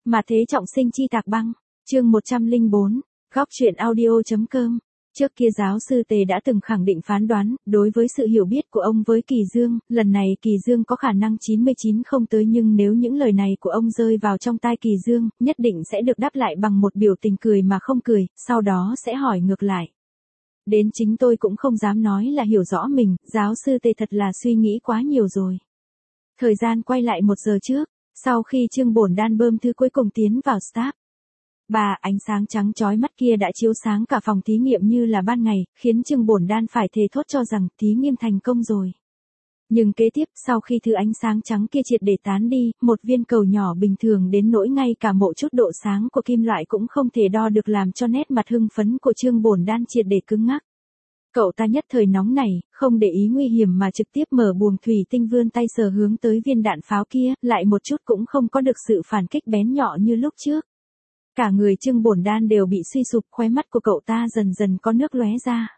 Mà thế trọng sinh chi tạc băng, chương 104, góc truyện audio.com. Trước kia giáo sư Tề đã từng khẳng định phán đoán, đối với sự hiểu biết của ông với Kỳ Dương, lần này Kỳ Dương có khả năng 99 không tới, nhưng nếu những lời này của ông rơi vào trong tai Kỳ Dương, nhất định sẽ được đáp lại bằng một biểu tình cười mà không cười, sau đó sẽ hỏi ngược lại. Đến chính tôi cũng không dám nói là hiểu rõ mình, giáo sư Tề thật là suy nghĩ quá nhiều rồi. Thời gian quay lại 1 giờ trước, sau khi Trương Bổn Đan bơm thư cuối cùng tiến vào staff. Ánh sáng trắng chói mắt kia đã chiếu sáng cả phòng thí nghiệm như là ban ngày, khiến Trương Bổn Đan phải thề thốt cho rằng thí nghiệm thành công rồi. Nhưng kế tiếp, sau khi thứ ánh sáng trắng kia triệt để tán đi, một viên cầu nhỏ bình thường đến nỗi ngay cả một chút độ sáng của kim loại cũng không thể đo được, làm cho nét mặt hưng phấn của Trương Bổn Đan triệt để cứng ngắc. Cậu ta nhất thời nóng nảy, không để ý nguy hiểm mà trực tiếp mở buồng thủy tinh vươn tay sờ hướng tới viên đạn pháo kia, lại một chút cũng không có được sự phản kích bén nhọ như lúc trước. Cả người Trương Bổn Đan đều bị suy sụp, khóe mắt của cậu ta dần dần có nước lóe ra.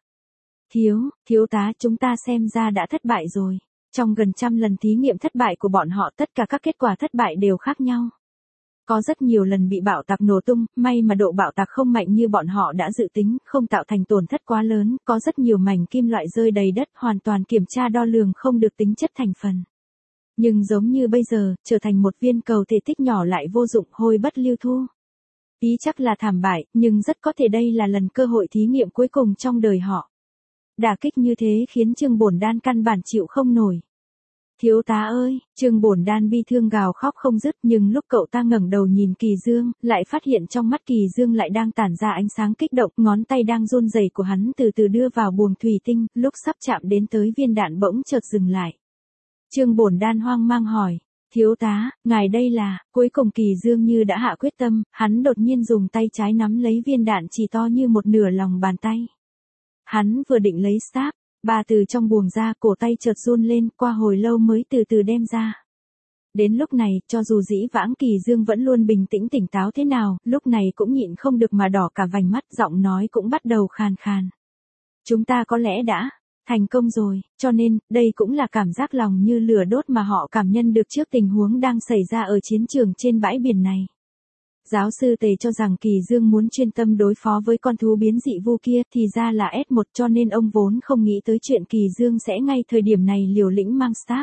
Thiếu tá, chúng ta xem ra đã thất bại rồi. Trong gần 100 lần thí nghiệm thất bại của bọn họ, tất cả các kết quả thất bại đều khác nhau. Có rất nhiều lần bị bạo tạc nổ tung, may mà độ bạo tạc không mạnh như bọn họ đã dự tính, không tạo thành tổn thất quá lớn, có rất nhiều mảnh kim loại rơi đầy đất, hoàn toàn kiểm tra đo lường không được tính chất thành phần. Nhưng giống như bây giờ, trở thành một viên cầu thể tích nhỏ lại vô dụng, hôi bất lưu thu. Ý chắc là thảm bại, nhưng rất có thể đây là lần cơ hội thí nghiệm cuối cùng trong đời họ. Đả kích như thế khiến Trương Bổn Đan căn bản chịu không nổi. Thiếu tá ơi, Trương Bổn Đan bi thương gào khóc không dứt, nhưng lúc cậu ta ngẩng đầu nhìn Kỳ Dương, lại phát hiện trong mắt Kỳ Dương lại đang tản ra ánh sáng kích động, ngón tay đang run rẩy của hắn từ từ đưa vào buồng thủy tinh, lúc sắp chạm đến tới viên đạn bỗng chợt dừng lại. Trương Bổn Đan hoang mang hỏi, thiếu tá, ngài đây là, cuối cùng Kỳ Dương như đã hạ quyết tâm, hắn đột nhiên dùng tay trái nắm lấy viên đạn chỉ to như một nửa lòng bàn tay. Hắn vừa định lấy sáp, từ trong buồng ra, cổ tay chợt run lên, qua hồi lâu mới từ từ đem ra. Đến lúc này, cho dù dĩ vãng Kỳ Dương vẫn luôn bình tĩnh tỉnh táo thế nào, lúc này cũng nhịn không được mà đỏ cả vành mắt, giọng nói cũng bắt đầu khàn khàn. Chúng ta có lẽ đã thành công rồi, cho nên, đây cũng là cảm giác lòng như lửa đốt mà họ cảm nhận được trước tình huống đang xảy ra ở chiến trường trên bãi biển này. Giáo sư Tề cho rằng Kỳ Dương muốn chuyên tâm đối phó với con thú biến dị vu kia, thì ra là S1, cho nên ông vốn không nghĩ tới chuyện Kỳ Dương sẽ ngay thời điểm này liều lĩnh mang staff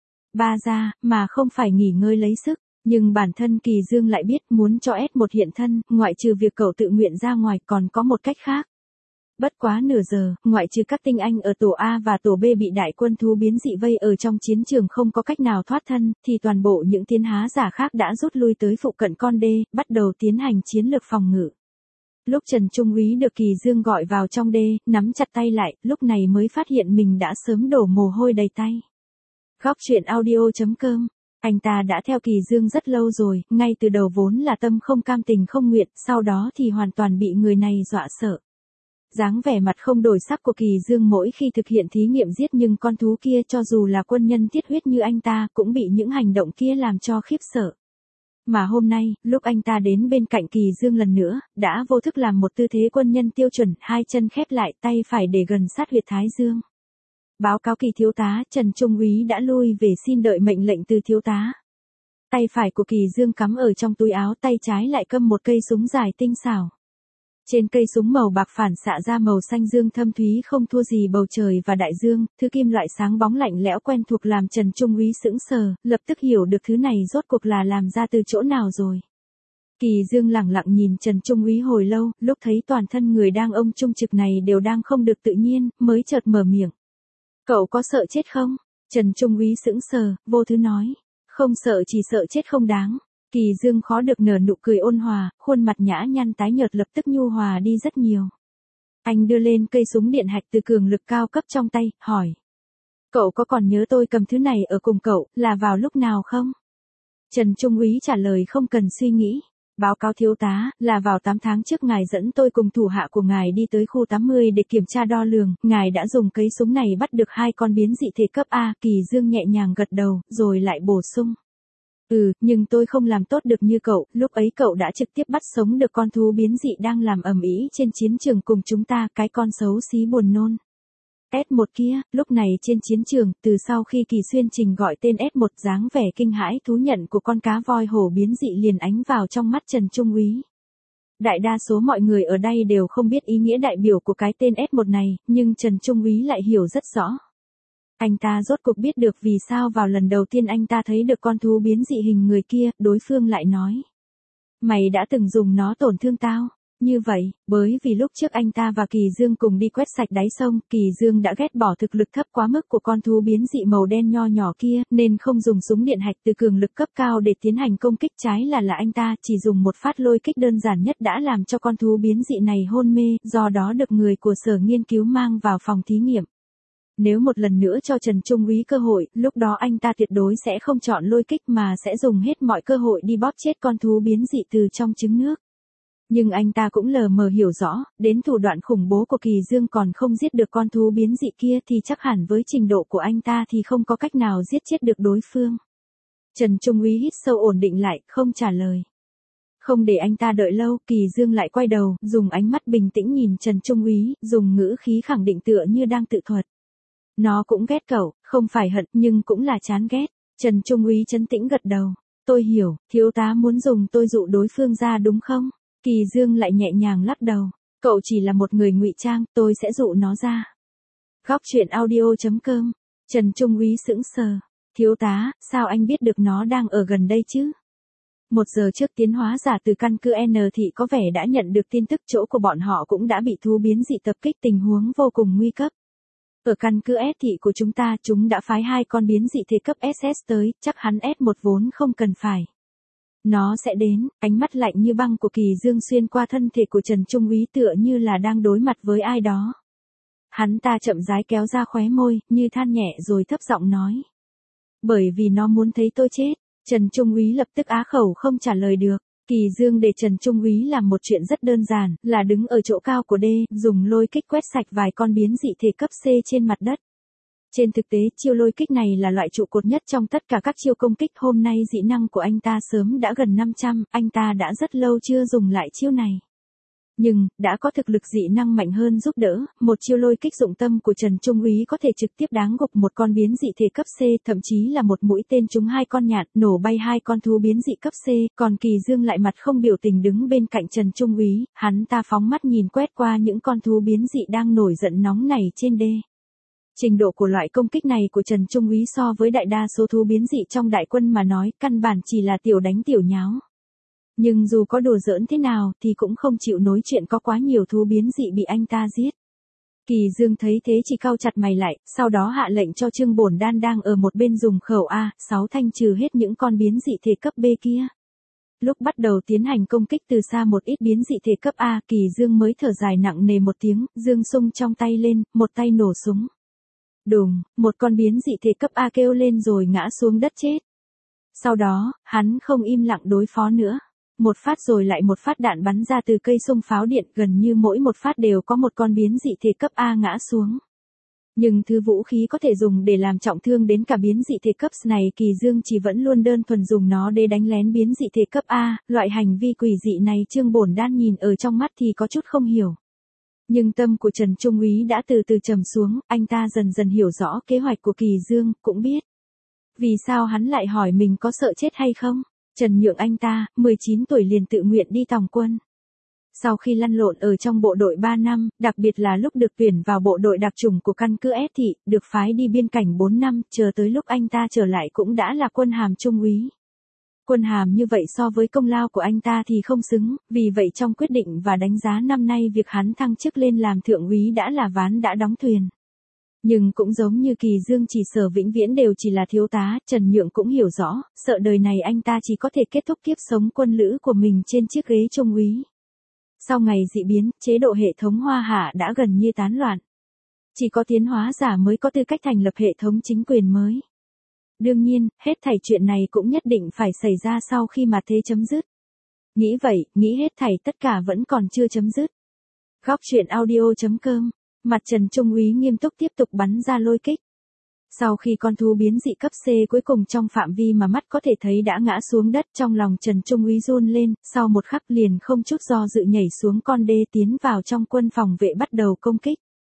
ra, mà không phải nghỉ ngơi lấy sức. Nhưng bản thân Kỳ Dương lại biết muốn cho S1 hiện thân, ngoại trừ việc cậu tự nguyện ra ngoài còn có một cách khác. Bất quá nửa giờ, ngoại trừ các tinh anh ở tổ A và tổ B bị đại quân thú biến dị vây ở trong chiến trường không có cách nào thoát thân, thì toàn bộ những tiến hóa giả khác đã rút lui tới phụ cận con đê, bắt đầu tiến hành chiến lược phòng ngự. Lúc Trần Trung Úy được Kỳ Dương gọi vào trong đê, nắm chặt tay lại, lúc này mới phát hiện mình đã sớm đổ mồ hôi đầy tay. Góc truyện audio.com. Anh ta đã theo Kỳ Dương rất lâu rồi, ngay từ đầu vốn là tâm không cam tình không nguyện, sau đó thì hoàn toàn bị người này dọa sợ. Dáng vẻ mặt không đổi sắc của Kỳ Dương mỗi khi thực hiện thí nghiệm giết nhưng con thú kia, cho dù là quân nhân thiết huyết như anh ta, cũng bị những hành động kia làm cho khiếp sợ. Mà hôm nay, lúc anh ta đến bên cạnh Kỳ Dương lần nữa, đã vô thức làm một tư thế quân nhân tiêu chuẩn, hai chân khép lại, tay phải để gần sát huyệt thái dương. Báo cáo Kỳ thiếu tá, Trần Trung Úy đã lui về, xin đợi mệnh lệnh từ thiếu tá. Tay phải của Kỳ Dương cắm ở trong túi áo, tay trái lại cầm một cây súng dài tinh xảo. Trên cây súng màu bạc phản xạ ra màu xanh dương thâm thúy không thua gì bầu trời và đại dương, thứ kim loại sáng bóng lạnh lẽo quen thuộc làm Trần Trung Úy sững sờ, lập tức hiểu được thứ này rốt cuộc là làm ra từ chỗ nào rồi. Kỳ Dương lẳng lặng nhìn Trần Trung Úy hồi lâu, lúc thấy toàn thân người đang ông trung trực này đều đang không được tự nhiên, mới chợt mở miệng. Cậu có sợ chết không? Trần Trung Úy sững sờ, vô thứ nói. Không sợ, chỉ sợ chết không đáng. Kỳ Dương khó được nở nụ cười ôn hòa, khuôn mặt nhã nhăn tái nhợt lập tức nhu hòa đi rất nhiều. Anh đưa lên cây súng điện hạch từ cường lực cao cấp trong tay, hỏi. Cậu có còn nhớ tôi cầm thứ này ở cùng cậu, là vào lúc nào không? Trần Trung Úy trả lời không cần suy nghĩ. Báo cáo thiếu tá, là vào 8 tháng trước ngài dẫn tôi cùng thủ hạ của ngài đi tới khu 80 để kiểm tra đo lường, ngài đã dùng cây súng này bắt được 2 con biến dị thể cấp A. Kỳ Dương nhẹ nhàng gật đầu, rồi lại bổ sung. Nhưng tôi không làm tốt được như cậu, lúc ấy cậu đã trực tiếp bắt sống được con thú biến dị đang làm ầm ĩ trên chiến trường cùng chúng ta, cái con xấu xí buồn nôn. S1 kia, lúc này trên chiến trường, từ sau khi Kỳ Xuyên Trình gọi tên S1, dáng vẻ kinh hãi thú nhận của con cá voi hổ biến dị liền ánh vào trong mắt Trần Trung Úy. Đại đa số mọi người ở đây đều không biết ý nghĩa đại biểu của cái tên S1 này, nhưng Trần Trung Úy lại hiểu rất rõ. Anh ta rốt cuộc biết được vì sao vào lần đầu tiên anh ta thấy được con thú biến dị hình người kia, đối phương lại nói. Mày đã từng dùng nó tổn thương tao. Như vậy, bởi vì lúc trước anh ta và Kỳ Dương cùng đi quét sạch đáy sông, Kỳ Dương đã ghét bỏ thực lực thấp quá mức của con thú biến dị màu đen nho nhỏ kia, nên không dùng súng điện hạch từ cường lực cấp cao để tiến hành công kích, trái là anh ta chỉ dùng một phát lôi kích đơn giản nhất đã làm cho con thú biến dị này hôn mê, do đó được người của sở nghiên cứu mang vào phòng thí nghiệm. Nếu một lần nữa cho Trần Trung Úy cơ hội, lúc đó anh ta tuyệt đối sẽ không chọn lôi kích mà sẽ dùng hết mọi cơ hội đi bóp chết con thú biến dị từ trong trứng nước. Nhưng anh ta cũng lờ mờ hiểu rõ, đến thủ đoạn khủng bố của Kỳ Dương còn không giết được con thú biến dị kia thì chắc hẳn với trình độ của anh ta thì không có cách nào giết chết được đối phương. Trần Trung Úy hít sâu ổn định lại, không trả lời. Không để anh ta đợi lâu, Kỳ Dương lại quay đầu, dùng ánh mắt bình tĩnh nhìn Trần Trung Úy, dùng ngữ khí khẳng định tựa như đang tự thuật. Nó cũng ghét cậu, không phải hận nhưng cũng là chán ghét. Trần Trung Úy trấn tĩnh gật đầu. Tôi hiểu, thiếu tá muốn dùng tôi dụ đối phương ra đúng không? Kỳ Dương lại nhẹ nhàng lắc đầu. Cậu chỉ là một người ngụy trang, tôi sẽ dụ nó ra. Góc truyện audio.com. Trần Trung Úy sững sờ. Thiếu tá, sao anh biết được nó đang ở gần đây chứ? 1 giờ trước tiến hóa giả từ căn cứ N thị có vẻ đã nhận được tin tức chỗ của bọn họ cũng đã bị thú biến dị tập kích, tình huống vô cùng nguy cấp. Ở căn cứ S thị của chúng đã phái 2 con biến dị thể cấp SS tới, chắc hắn S1 vốn không cần phải. Nó sẽ đến, ánh mắt lạnh như băng của Kỳ Dương xuyên qua thân thể của Trần Trung Úy tựa như là đang đối mặt với ai đó. Hắn ta chậm rãi kéo ra khóe môi, như than nhẹ rồi thấp giọng nói. Bởi vì nó muốn thấy tôi chết. Trần Trung Úy lập tức á khẩu không trả lời được. Kỳ Dương để Trần Trung Úy làm một chuyện rất đơn giản, là đứng ở chỗ cao của D, dùng lôi kích quét sạch vài con biến dị thể cấp C trên mặt đất. Trên thực tế, chiêu lôi kích này là loại trụ cột nhất trong tất cả các chiêu công kích, hôm nay dị năng của anh ta sớm đã gần 500, anh ta đã rất lâu chưa dùng lại chiêu này. Nhưng, đã có thực lực dị năng mạnh hơn giúp đỡ, một chiêu lôi kích dụng tâm của Trần Trung Úy có thể trực tiếp đáng gục một con biến dị thể cấp C, thậm chí là một mũi tên trúng 2 con nhạn, nổ bay 2 con thú biến dị cấp C, còn Kỳ Dương lại mặt không biểu tình đứng bên cạnh Trần Trung Úy, hắn ta phóng mắt nhìn quét qua những con thú biến dị đang nổi giận nóng này trên đê. Trình độ của loại công kích này của Trần Trung Úy so với đại đa số thú biến dị trong đại quân mà nói, căn bản chỉ là tiểu đánh tiểu nháo. Nhưng dù có đùa giỡn thế nào thì cũng không chịu nối chuyện có quá nhiều thú biến dị bị anh ta giết. Kỳ Dương thấy thế chỉ cau chặt mày lại, sau đó hạ lệnh cho Trương Bổn Đan đang ở một bên dùng khẩu A6 thanh trừ hết những con biến dị thể cấp B kia. Lúc bắt đầu tiến hành công kích từ xa một ít biến dị thể cấp A, Kỳ Dương mới thở dài nặng nề một tiếng, dương sung trong tay lên, một tay nổ súng. Đùng, một con biến dị thể cấp A kêu lên rồi ngã xuống đất chết. Sau đó, hắn không im lặng đối phó nữa. Một phát rồi lại một phát đạn bắn ra từ cây xung pháo điện, gần như mỗi một phát đều có một con biến dị thể cấp A ngã xuống. Nhưng thứ vũ khí có thể dùng để làm trọng thương đến cả biến dị thể cấp S này Kỳ Dương chỉ vẫn luôn đơn thuần dùng nó để đánh lén biến dị thể cấp A, loại hành vi quỷ dị này Trương Bổn Đan nhìn ở trong mắt thì có chút không hiểu. Nhưng tâm của Trần Trung Úy đã từ từ trầm xuống, anh ta dần dần hiểu rõ kế hoạch của Kỳ Dương, cũng biết. Vì sao hắn lại hỏi mình có sợ chết hay không? Trần Nhượng anh ta, 19 tuổi liền tự nguyện đi tòng quân. Sau khi lăn lộn ở trong bộ đội 3 năm, đặc biệt là lúc được tuyển vào bộ đội đặc chủng của căn cứ S thị, được phái đi biên cảnh 4 năm, chờ tới lúc anh ta trở lại cũng đã là quân hàm trung úy. Quân hàm như vậy so với công lao của anh ta thì không xứng, vì vậy trong quyết định và đánh giá năm nay việc hắn thăng chức lên làm thượng úy đã là ván đã đóng thuyền. Nhưng cũng giống như Kỳ Dương chỉ sở vĩnh viễn đều chỉ là thiếu tá, Trần Nhượng cũng hiểu rõ, sợ đời này anh ta chỉ có thể kết thúc kiếp sống quân lữ của mình trên chiếc ghế trung úy. Sau ngày dị biến, chế độ hệ thống Hoa Hạ đã gần như tán loạn. Chỉ có tiến hóa giả mới có tư cách thành lập hệ thống chính quyền mới. Đương nhiên, hết thảy chuyện này cũng nhất định phải xảy ra sau khi mà thế chấm dứt. Nghĩ vậy, nghĩ hết thảy tất cả vẫn còn chưa chấm dứt. Góc truyện audio.com. Mặt Trần Trung Úy nghiêm túc tiếp tục bắn ra lôi kích. Sau khi con thú biến dị cấp C cuối cùng trong phạm vi mà mắt có thể thấy đã ngã xuống đất, trong lòng Trần Trung Úy run lên, sau một khắc liền không chút do dự nhảy xuống con đê tiến vào trong quân phòng vệ bắt đầu công kích.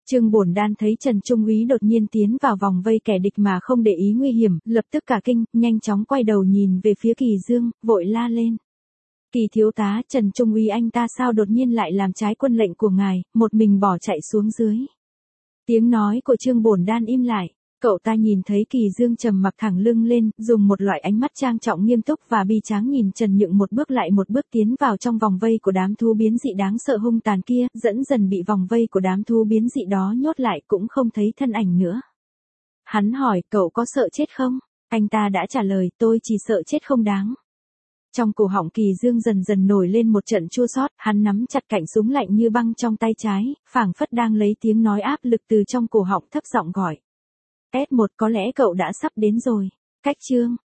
Trương Bổn Đan thấy Trần Trung úy đột nhiên tiến vào vòng vây kẻ địch mà không để ý nguy hiểm, lập tức cả kinh, nhanh chóng quay đầu nhìn về phía Kỳ Dương, vội la lên. Kỳ thiếu tá, Trần Trung úy anh ta sao đột nhiên lại làm trái quân lệnh của ngài, một mình bỏ chạy xuống dưới. Tiếng nói của Trương Bổn Đan im lại, cậu ta nhìn thấy Kỳ Dương trầm mặc thẳng lưng lên, dùng một loại ánh mắt trang trọng nghiêm túc và bi tráng nhìn Trần Nhượng một bước lại một bước tiến vào trong vòng vây của đám thú biến dị đáng sợ hung tàn kia, dẫn dần bị vòng vây của đám thú biến dị đó nhốt lại cũng không thấy thân ảnh nữa. Hắn hỏi, cậu có sợ chết không? Anh ta đã trả lời, tôi chỉ sợ chết không đáng. Trong cổ họng Kỳ Dương dần dần nổi lên một trận chua xót, hắn nắm chặt cạnh súng lạnh như băng trong tay trái, phảng phất đang lấy tiếng nói áp lực từ trong cổ họng thấp giọng gọi. S1 có lẽ cậu đã sắp đến rồi. Cách Trương